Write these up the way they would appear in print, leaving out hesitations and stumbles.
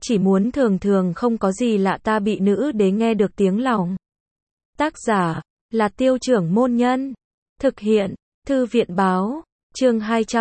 chỉ muốn thường thường không có gì lạ ta bị nữ đế nghe được tiếng lòng. Tác giả là Tiêu Trưởng Môn Nhân. Thực hiện Thư viện Báo. Chương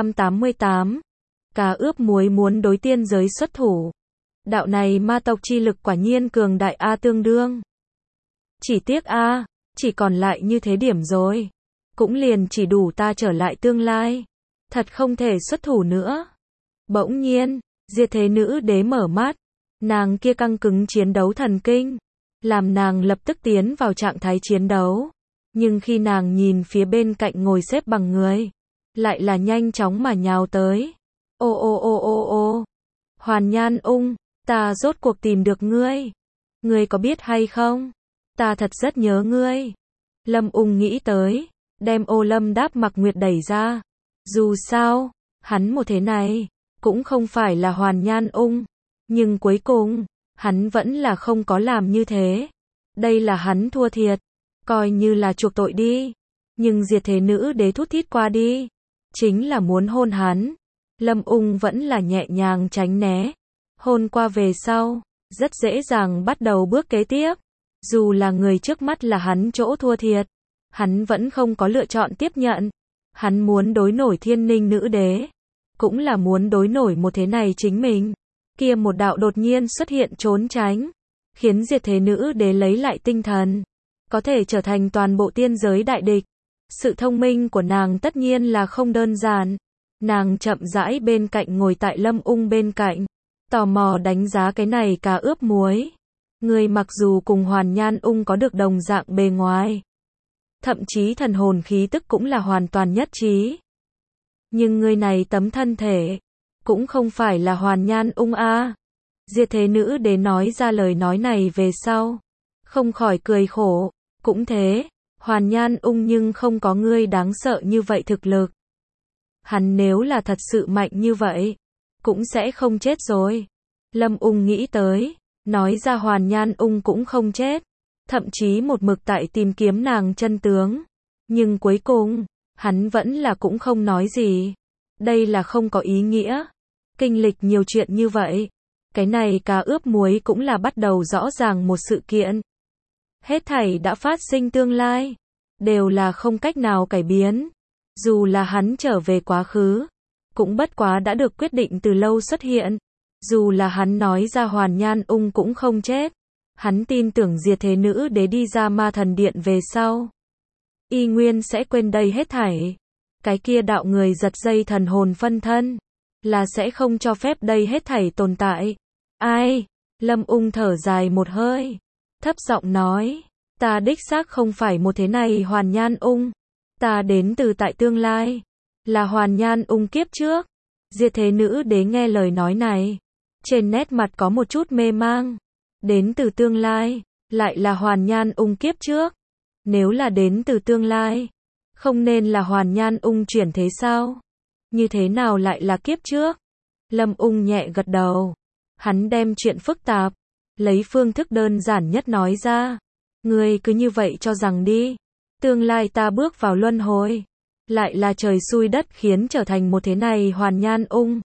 288. Cá ướp muối muốn đối tiên giới xuất thủ. Đạo này ma tộc chi lực quả nhiên cường đại a tương đương. Chỉ tiếc a, chỉ còn lại như thế điểm rồi. Cũng liền chỉ đủ ta trở lại tương lai. Thật không thể xuất thủ nữa. Bỗng nhiên, Diệt Thế Nữ Đế mở mắt. Nàng kia căng cứng chiến đấu thần kinh, làm nàng lập tức tiến vào trạng thái chiến đấu. Nhưng khi nàng nhìn phía bên cạnh ngồi xếp bằng người, lại là nhanh chóng mà nhào tới. Ô ô ô ô ô, Hoàn Nhan Ung, ta rốt cuộc tìm được ngươi. Ngươi có biết hay không? Ta thật rất nhớ ngươi. Lâm Ung nghĩ tới, đem ô lâm đáp mặc nguyệt đẩy ra. Dù sao, hắn một thế này, cũng không phải là Hoàn Nhan Ung. Nhưng cuối cùng, hắn vẫn là không có làm như thế. Đây là hắn thua thiệt, coi như là chuộc tội đi. Nhưng Diệt Thế Nữ Đế thút thít qua đi, chính là muốn hôn hắn. Lâm Ung vẫn là nhẹ nhàng tránh né. Hôn qua về sau, rất dễ dàng bắt đầu bước kế tiếp. Dù là người trước mắt là hắn chỗ thua thiệt, hắn vẫn không có lựa chọn tiếp nhận. Hắn muốn đối nổi Thiên Ninh Nữ Đế, cũng là muốn đối nổi một thế này chính mình. Kia một đạo đột nhiên xuất hiện trốn tránh, khiến Diệt Thế Nữ Đế lấy lại tinh thần, có thể trở thành toàn bộ tiên giới đại địch. Sự thông minh của nàng tất nhiên là không đơn giản. Nàng chậm rãi bên cạnh ngồi tại Lâm Ung bên cạnh, tò mò đánh giá cái này cá ướp muối. Người mặc dù cùng Hoàn Nhan Ung có được đồng dạng bề ngoài, thậm chí thần hồn khí tức cũng là hoàn toàn nhất trí. Nhưng người này tấm thân thể, cũng không phải là Hoàn Nhan Ung a. Diệt Thế Nữ Đế nói ra lời nói này về sau, không khỏi cười khổ. Cũng thế, Hoàn Nhan Ung nhưng không có ngươi đáng sợ như vậy thực lực. Hắn nếu là thật sự mạnh như vậy, cũng sẽ không chết rồi. Lâm Ung nghĩ tới, nói ra Hoàn Nhan Ung cũng không chết, thậm chí một mực tại tìm kiếm nàng chân tướng. Nhưng cuối cùng, hắn vẫn là cũng không nói gì. Đây là không có ý nghĩa. Kinh lịch nhiều chuyện như vậy, cái này cá ướp muối cũng là bắt đầu rõ ràng một sự kiện. Hết thảy đã phát sinh tương lai, đều là không cách nào cải biến. Dù là hắn trở về quá khứ, cũng bất quá đã được quyết định từ lâu xuất hiện. Dù là hắn nói ra Hoàn Nhan Ung cũng không chết, hắn tin tưởng Diệt Thế Nữ Đế đi ra ma thần điện về sau, y nguyên sẽ quên đây hết thảy. Cái kia đạo người giật dây thần hồn phân thân, là sẽ không cho phép đây hết thảy tồn tại. Ai? Lâm Ung thở dài một hơi, thấp giọng nói, ta đích xác không phải một thế này Hoàn Nhan Ung. Ta đến từ tại tương lai, là Hoàn Nhan Ung kiếp trước. Diệt Thế Nữ Đế nghe lời nói này, trên nét mặt có một chút mê mang. Đến từ tương lai, lại là Hoàn Nhan Ung kiếp trước. Nếu là đến từ tương lai, không nên là Hoàn Nhan Ung chuyển thế sao? Như thế nào lại là kiếp trước? Lâm Ung nhẹ gật đầu. Hắn đem chuyện phức tạp, lấy phương thức đơn giản nhất nói ra. Ngươi cứ như vậy cho rằng đi. Tương lai ta bước vào luân hồi, lại là trời xui đất khiến trở thành một thế này Hoàn Nhan Ung.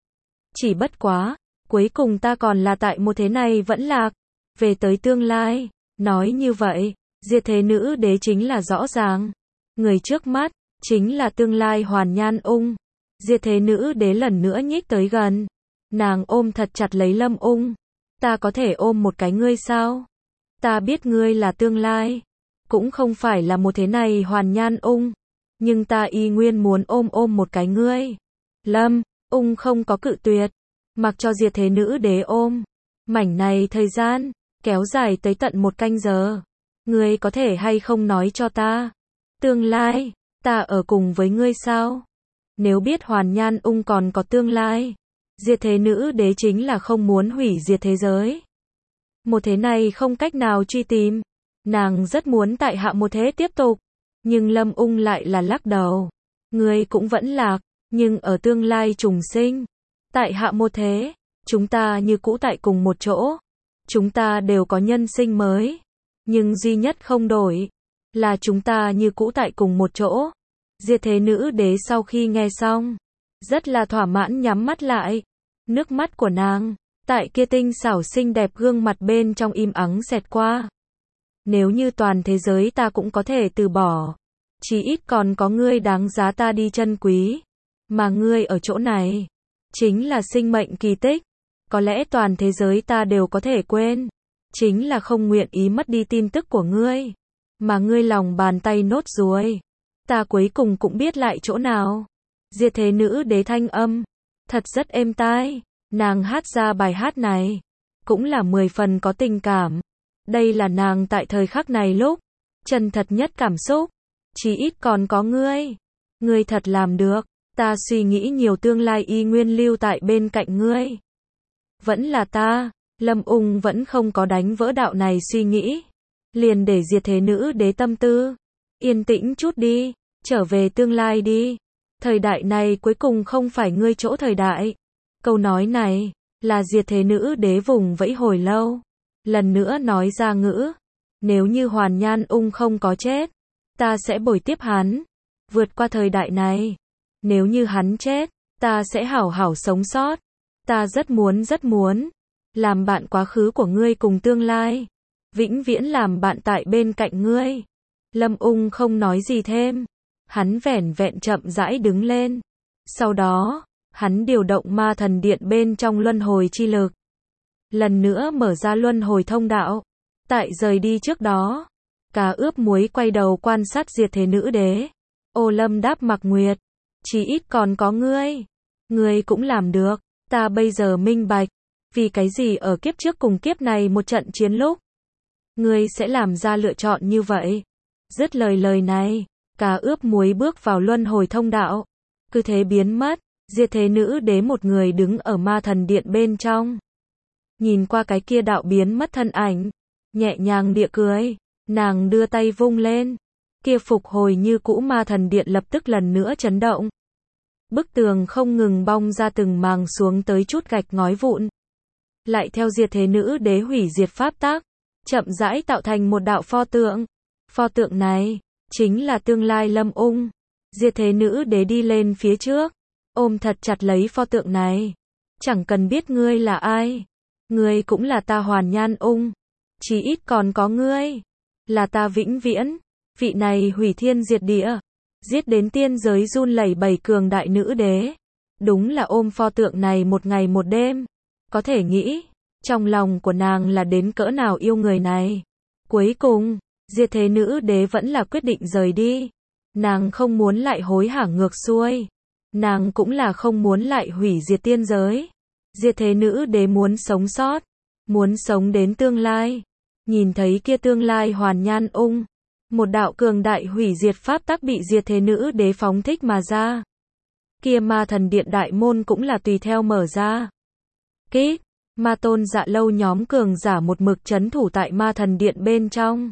Chỉ bất quá, cuối cùng ta còn là tại một thế này vẫn lạc. Về tới tương lai, nói như vậy, Diệt Thế Nữ Đế chính là rõ ràng. Người trước mắt, chính là tương lai Hoàn Nhan Ung. Diệt Thế Nữ Đế lần nữa nhích tới gần. Nàng ôm thật chặt lấy Lâm Ung. Ta có thể ôm một cái ngươi sao? Ta biết ngươi là tương lai, cũng không phải là một thế này Hoàn Nhan Ung. Nhưng ta y nguyên muốn ôm một cái ngươi. Lâm Ung không có cự tuyệt, mặc cho Diệt Thế Nữ Đế ôm. Mảnh này thời gian, kéo dài tới tận 1 canh giờ. Ngươi có thể hay không nói cho ta? Tương lai, ta ở cùng với ngươi sao? Nếu biết Hoàn Nhan Ung còn có tương lai, Diệt Thế Nữ Đế chính là không muốn hủy diệt thế giới. Một thế này không cách nào truy tìm. Nàng rất muốn tại hạ một thế tiếp tục. Nhưng Lâm Ung lại là lắc đầu. Ngươi cũng vẫn lạc, nhưng ở tương lai trùng sinh. Tại hạ một thế, chúng ta như cũ tại cùng một chỗ. Chúng ta đều có nhân sinh mới. Nhưng duy nhất không đổi, là chúng ta như cũ tại cùng một chỗ. Diệt Thế Nữ Đế sau khi nghe xong, rất là thỏa mãn nhắm mắt lại. Nước mắt của nàng, Tại kia tinh xảo xinh đẹp gương mặt bên trong im ắng xẹt qua. Nếu như toàn thế giới ta cũng có thể từ bỏ, chí ít còn có ngươi đáng giá ta đi trân quý. Mà ngươi ở chỗ này, chính là sinh mệnh kỳ tích. Có lẽ toàn thế giới ta đều có thể quên, chính là không nguyện ý mất đi tin tức của ngươi. Mà ngươi lòng bàn tay nốt ruồi, ta cuối cùng cũng biết lại chỗ nào. Diệt thế nữ đế thanh âm, thật rất êm tai. Nàng hát ra bài hát này, cũng là 10 phần có tình cảm. Đây là nàng tại thời khắc này lúc chân thật nhất cảm xúc. Chỉ ít còn có ngươi. Ngươi thật làm được. Ta suy nghĩ nhiều tương lai y nguyên lưu tại bên cạnh ngươi. Vẫn là ta. Lâm Ung vẫn không có đánh vỡ đạo này suy nghĩ. Liền để diệt thế nữ đế tâm tư yên tĩnh chút đi, trở về tương lai đi. Thời đại này cuối cùng không phải ngươi chỗ thời đại. Câu nói này là diệt thế nữ đế vùng vẫy hồi lâu, lần nữa nói ra ngữ. Nếu như Hoàn Nhan Ung không có chết, ta sẽ bồi tiếp hắn, vượt qua thời đại này. Nếu như hắn chết, ta sẽ hảo hảo sống sót. Ta rất muốn làm bạn quá khứ của ngươi cùng tương lai, vĩnh viễn làm bạn tại bên cạnh ngươi. Lâm Ung không nói gì thêm, hắn vẻn vẹn chậm rãi đứng lên. Sau đó, hắn điều động ma thần điện bên trong luân hồi chi lực, lần nữa mở ra luân hồi thông đạo. Tại rời đi trước đó, Cá Ướp Muối quay đầu quan sát diệt thế nữ đế. Ô Lâm đáp Mạc Nguyệt, chỉ ít còn có ngươi. Ngươi cũng làm được. Ta bây giờ minh bạch, vì cái gì ở kiếp trước cùng kiếp này một trận chiến lúc, ngươi sẽ làm ra lựa chọn như vậy. Dứt lời này, Cá Ướp Muối bước vào luân hồi thông đạo, cứ thế biến mất. Diệt thế nữ đế một người đứng ở ma thần điện bên trong, nhìn qua cái kia đạo biến mất thân ảnh, nhẹ nhàng địa cười. Nàng đưa tay vung lên, kia phục hồi như cũ ma thần điện lập tức lần nữa chấn động. Bức tường không ngừng bong ra từng màng xuống tới chút gạch ngói vụn. Lại theo diệt thế nữ đế hủy diệt pháp tắc, chậm rãi tạo thành một đạo pho tượng. Pho tượng này chính là tương lai Lâm Ung. Diệt thế nữ đế đi lên phía trước, ôm thật chặt lấy pho tượng này. Chẳng cần biết ngươi là ai, ngươi cũng là ta Hoàn Nhan Ung. Chỉ ít còn có ngươi, là ta vĩnh viễn. Vị này hủy thiên diệt địa, giết đến tiên giới run lẩy bẩy cường đại nữ đế, đúng là ôm pho tượng này một ngày một đêm. Có thể nghĩ, trong lòng của nàng là đến cỡ nào yêu người này. Cuối cùng, diệt thế nữ đế vẫn là quyết định rời đi. Nàng không muốn lại hối hả ngược xuôi. Nàng cũng là không muốn lại hủy diệt tiên giới. Diệt thế nữ đế muốn sống sót, muốn sống đến tương lai. Nhìn thấy kia tương lai Hoàn Nhan Ung, một đạo cường đại hủy diệt pháp tắc bị diệt thế nữ đế phóng thích mà ra. Kia ma thần điện đại môn cũng là tùy theo mở ra. Kích, ma tôn Dạ Lâu nhóm cường giả một mực trấn thủ tại ma thần điện bên trong.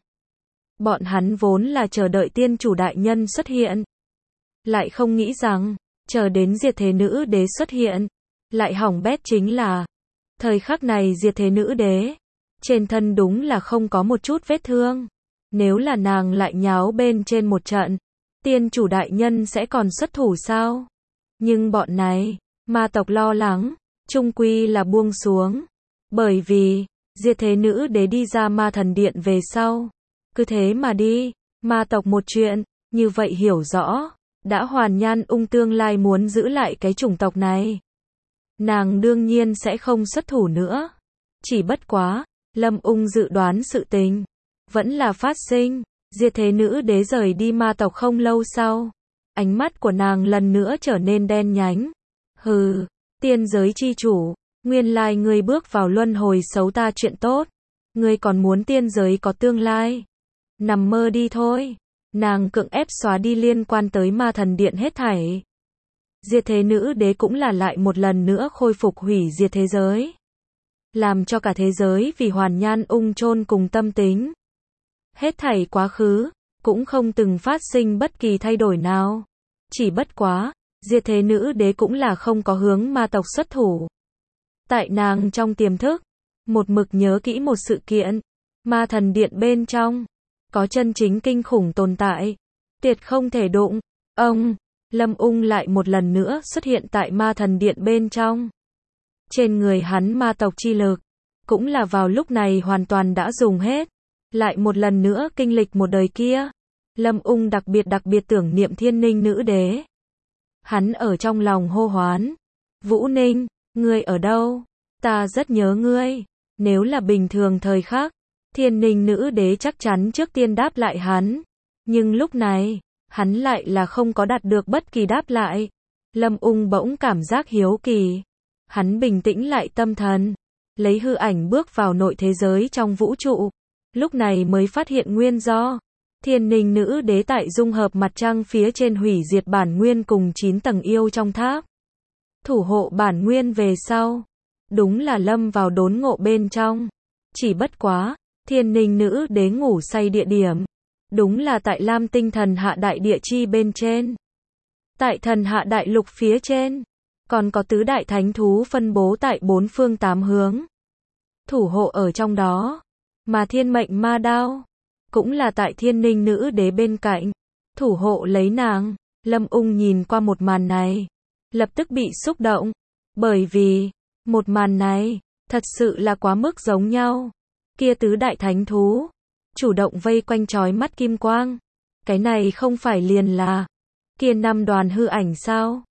Bọn hắn vốn là chờ đợi tiên chủ đại nhân xuất hiện, lại không nghĩ rằng, chờ đến diệt thế nữ đế xuất hiện, lại hỏng bét. Chính là, thời khắc này diệt thế nữ đế, trên thân đúng là không có một chút vết thương. Nếu là nàng lại nháo bên trên một trận, tiên chủ đại nhân sẽ còn xuất thủ sao? Nhưng bọn này, ma tộc lo lắng, chung quy là buông xuống. Bởi vì, diệt thế nữ đế đi ra ma thần điện về sau, cứ thế mà đi. Ma tộc một chuyện, như vậy hiểu rõ, đã Hoàn Nhan Ung tương lai muốn giữ lại cái chủng tộc này, nàng đương nhiên sẽ không xuất thủ nữa. Chỉ bất quá, Lâm Ung dự đoán sự tình vẫn là phát sinh. Diệt thế nữ đế rời đi ma tộc không lâu sau, ánh mắt của nàng lần nữa trở nên đen nhánh. Hừ, tiên giới chi chủ, nguyên lai ngươi bước vào luân hồi xấu ta chuyện tốt, ngươi còn muốn tiên giới có tương lai, nằm mơ đi thôi. Nàng cưỡng ép xóa đi liên quan tới ma thần điện hết thảy. Diệt thế nữ đế cũng là lại một lần nữa khôi phục hủy diệt thế giới, làm cho cả thế giới vì Hoàn Nhan Ung chôn cùng tâm tính. Hết thảy quá khứ, cũng không từng phát sinh bất kỳ thay đổi nào. Chỉ bất quá, diệt thế nữ đế cũng là không có hướng ma tộc xuất thủ. Tại nàng trong tiềm thức, một mực nhớ kỹ một sự kiện. Ma thần điện bên trong, có chân chính kinh khủng tồn tại, tuyệt không thể đụng. Lâm Ung lại một lần nữa xuất hiện tại ma thần điện bên trong. Trên người hắn ma tộc chi lực, cũng là vào lúc này hoàn toàn đã dùng hết. Lại một lần nữa kinh lịch một đời kia. Lâm Ung đặc biệt tưởng niệm Thiên Ninh nữ đế. Hắn ở trong lòng hô hoán. Vũ Ninh, ngươi ở đâu? Ta rất nhớ ngươi. Nếu là bình thường thời khắc, Thiên Ninh nữ đế chắc chắn trước tiên đáp lại hắn. Nhưng lúc này, hắn lại là không có đạt được bất kỳ đáp lại. Lâm Ung bỗng cảm giác hiếu kỳ. Hắn bình tĩnh lại tâm thần, lấy hư ảnh bước vào nội thế giới trong vũ trụ. Lúc này mới phát hiện nguyên do. Thiên Ninh nữ đế tại dung hợp mặt trăng phía trên hủy diệt bản nguyên cùng 9 tầng yêu trong tháp. Thủ hộ bản nguyên về sau. Đúng là lâm vào đốn ngộ bên trong. Chỉ bất quá, Thiên Ninh nữ đế ngủ say địa điểm. Đúng là tại Lam Tinh thần hạ đại địa chi bên trên. Tại thần hạ đại lục phía trên. Còn có tứ đại thánh thú phân bố tại 4 phương 8 hướng. Thủ hộ ở trong đó. Mà thiên mệnh ma đao. Cũng là tại Thiên Ninh nữ đế bên cạnh. Thủ hộ lấy nàng. Lâm Ung nhìn qua một màn này. Lập tức bị xúc động. Bởi vì, một màn này, thật sự là quá mức giống nhau. Kia tứ đại thánh thú. Chủ động vây quanh chói mắt kim quang. Cái này không phải liền là. Kia 5 đoàn hư ảnh sao?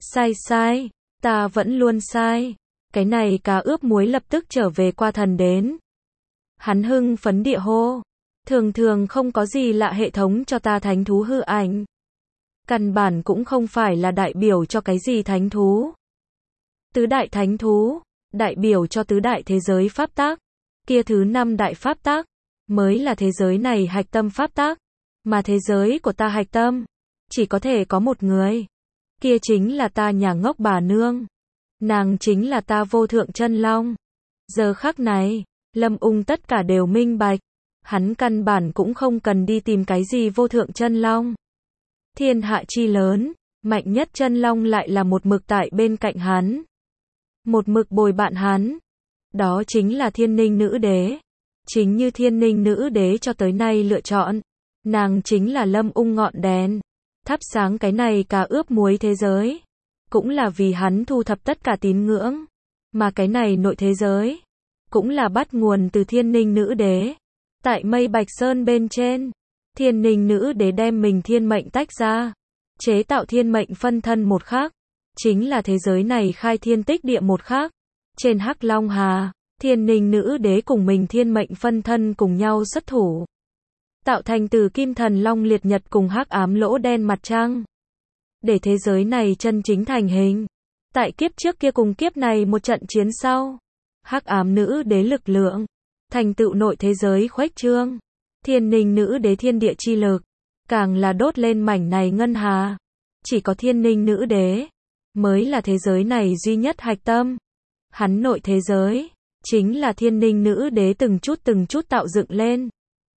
Sai, ta vẫn luôn sai. Cái này cá ướp muối lập tức trở về qua thần đến. Hắn hưng phấn địa hô. Thường không có gì lạ hệ thống cho ta thánh thú hư ảnh. Căn bản cũng không phải là đại biểu cho cái gì thánh thú. Tứ đại thánh thú, đại biểu cho tứ đại thế giới pháp tắc. Kia thứ 5 đại pháp tắc, mới là thế giới này hạch tâm pháp tắc. Mà thế giới của ta hạch tâm, chỉ có thể có một người. Kia chính là ta nhà ngốc bà nương. Nàng chính là ta vô thượng chân long. Giờ khắc này, Lâm Ung tất cả đều minh bạch. Hắn căn bản cũng không cần đi tìm cái gì vô thượng chân long. Thiên hạ chi lớn, mạnh nhất chân long lại là một mực tại bên cạnh hắn. Một mực bồi bạn hắn. Đó chính là Thiên Ninh nữ đế. Chính như Thiên Ninh nữ đế cho tới nay lựa chọn. Nàng chính là Lâm Ung ngọn đèn. Thắp sáng cái này cá ướp muối thế giới. Cũng là vì hắn thu thập tất cả tín ngưỡng. Mà cái này nội thế giới. Cũng là bắt nguồn từ Thiên Ninh nữ đế. Tại Mây Bạch Sơn bên trên. Thiên Ninh nữ đế đem mình thiên mệnh tách ra. Chế tạo thiên mệnh phân thân một khác. Chính là thế giới này khai thiên tích địa một khác. Trên Hắc Long Hà, Thiên Ninh nữ đế cùng mình thiên mệnh phân thân cùng nhau xuất thủ. Tạo thành từ Kim Thần Long Liệt Nhật cùng hắc ám lỗ đen mặt trăng. Để thế giới này chân chính thành hình. Tại kiếp trước kia cùng kiếp này một trận chiến sau. Hắc ám nữ đế lực lượng. Thành tựu nội thế giới khuếch trương. Thiên Ninh nữ đế thiên địa chi lực. Càng là đốt lên mảnh này ngân hà. Chỉ có Thiên Ninh nữ đế. Mới là thế giới này duy nhất hạch tâm. Hắn nội thế giới. Chính là Thiên Ninh nữ đế từng chút tạo dựng lên.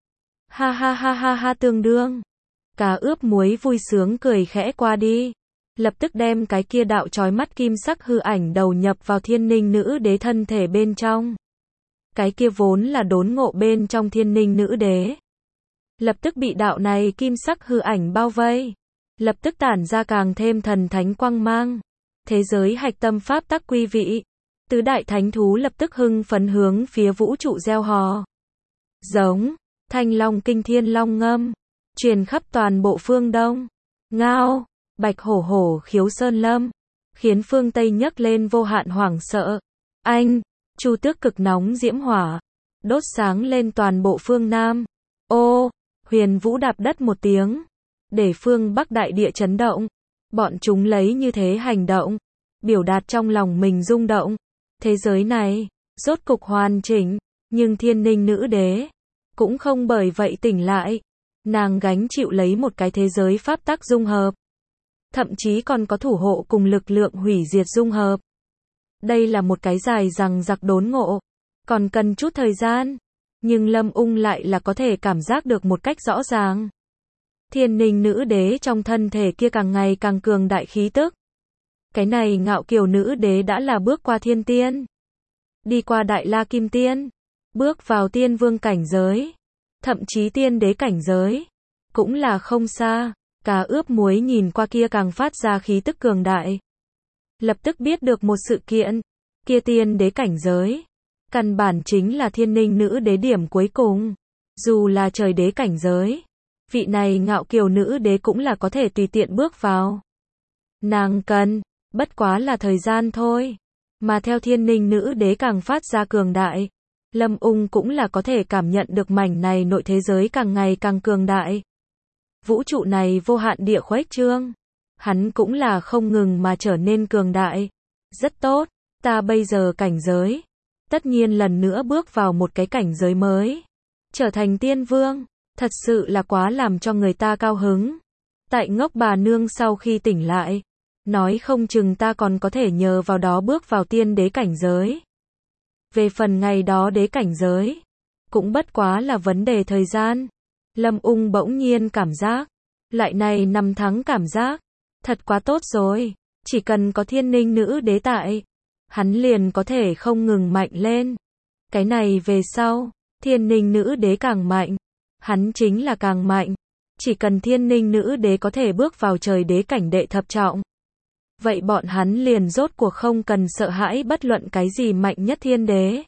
Ha tương đương. Cá ướp muối vui sướng cười khẽ qua đi. Lập tức đem cái kia đạo chói mắt kim sắc hư ảnh đầu nhập vào Thiên Ninh nữ đế thân thể bên trong. Cái kia vốn là đốn ngộ bên trong Thiên Ninh nữ đế. Lập tức bị đạo này kim sắc hư ảnh bao vây. Lập tức tản ra càng thêm thần thánh quang mang. Thế giới hạch tâm pháp tắc quy vị. Tứ đại thánh thú lập tức hưng phấn hướng phía vũ trụ gieo hò. Giống. Thanh long kinh thiên long ngâm. Truyền khắp toàn bộ phương Đông. Ngao. Bạch hổ hổ khiếu sơn lâm. Khiến phương Tây nhấc lên vô hạn hoảng sợ. Anh. Chu tước cực nóng diễm hỏa. Đốt sáng lên toàn bộ phương Nam. Ô. Huyền vũ đạp đất một tiếng. Để phương Bắc đại địa chấn động. Bọn chúng lấy như thế hành động. Biểu đạt trong lòng mình rung động. Thế giới này. Rốt cục hoàn chỉnh. Nhưng Thiên Ninh nữ đế. Cũng không bởi vậy tỉnh lại. Nàng gánh chịu lấy một cái thế giới pháp tắc dung hợp. Thậm chí còn có thủ hộ cùng lực lượng hủy diệt dung hợp. Đây là một cái dài dằng dặc đốn ngộ. Còn cần chút thời gian. Nhưng Lâm Ung lại là có thể cảm giác được một cách rõ ràng. Thiên Ninh nữ đế trong thân thể kia càng ngày càng cường đại khí tức. Cái này ngạo kiều nữ đế đã là bước qua thiên tiên. Đi qua đại la kim tiên. Bước vào tiên vương cảnh giới. Thậm chí tiên đế cảnh giới. Cũng là không xa. Cá ướp muối nhìn qua kia càng phát ra khí tức cường đại. Lập tức biết được một sự kiện. Kia tiên đế cảnh giới, căn bản chính là thiên ninh nữ đế điểm cuối cùng. Dù là trời đế cảnh giới, vị này ngạo kiều nữ đế cũng là có thể tùy tiện bước vào. Nàng cần, bất quá là thời gian thôi. Mà theo thiên ninh nữ đế càng phát ra cường đại, Lâm Ung cũng là có thể cảm nhận được mảnh này nội thế giới càng ngày càng cường đại. Vũ trụ này vô hạn địa khuếch trương, hắn cũng là không ngừng mà trở nên cường đại. Rất tốt, ta bây giờ cảnh giới, tất nhiên lần nữa bước vào một cái cảnh giới mới. Trở thành tiên vương, thật sự là quá làm cho người ta cao hứng. Tại ngốc bà nương sau khi tỉnh lại, nói không chừng ta còn có thể nhờ vào đó bước vào tiên đế cảnh giới. Về phần ngày đó đế cảnh giới, cũng bất quá là vấn đề thời gian. Lâm Ung bỗng nhiên cảm giác, loại này năm tháng cảm giác, thật quá tốt rồi. Chỉ cần có thiên ninh nữ đế tại, hắn liền có thể không ngừng mạnh lên. Cái này về sau, thiên ninh nữ đế càng mạnh, hắn chính là càng mạnh. Chỉ cần thiên ninh nữ đế có thể bước vào trời đế cảnh đệ thập trọng, vậy bọn hắn liền rốt cuộc không cần sợ hãi bất luận cái gì mạnh nhất thiên đế.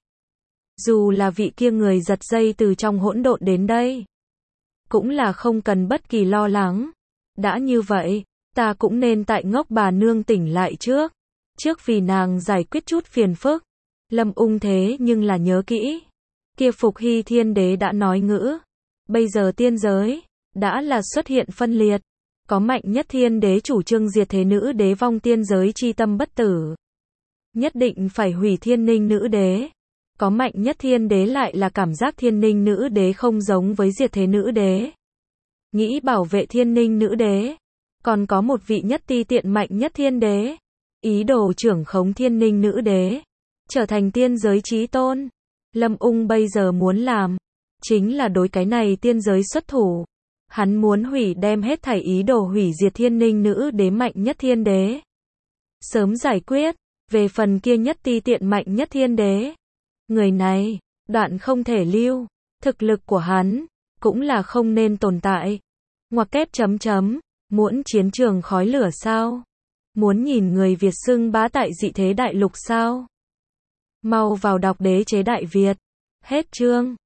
Dù là vị kia người giật dây từ trong hỗn độn đến đây, cũng là không cần bất kỳ lo lắng. Đã như vậy, ta cũng nên tại ngốc bà nương tỉnh lại trước vì nàng giải quyết chút phiền phức. Lâm Ung thế nhưng là nhớ kỹ, kia Phục Hy thiên đế đã nói ngữ, bây giờ tiên giới đã là xuất hiện phân liệt, có mạnh nhất thiên đế chủ trương diệt thế nữ đế vong tiên giới chi tâm bất tử, nhất định phải hủy thiên ninh nữ đế. Có mạnh nhất thiên đế lại là cảm giác thiên ninh nữ đế không giống với diệt thế nữ đế, nghĩ bảo vệ thiên ninh nữ đế. Còn có một vị nhất ti tiện mạnh nhất thiên đế, ý đồ trưởng khống thiên ninh nữ đế, trở thành tiên giới chí tôn. Lâm Ung bây giờ muốn làm, chính là đối cái này tiên giới xuất thủ. Hắn muốn hủy đem hết thảy ý đồ hủy diệt thiên ninh nữ đế mạnh nhất thiên đế. Sớm giải quyết, về phần kia nhất ti tiện mạnh nhất thiên đế. Người này, đoạn không thể lưu, thực lực của hắn, cũng là không nên tồn tại. Ngoặc kép chấm chấm, muốn chiến trường khói lửa sao? Muốn nhìn người Việt xưng bá tại dị thế đại lục sao? Mau vào đọc Đế chế Đại Việt. Hết chương.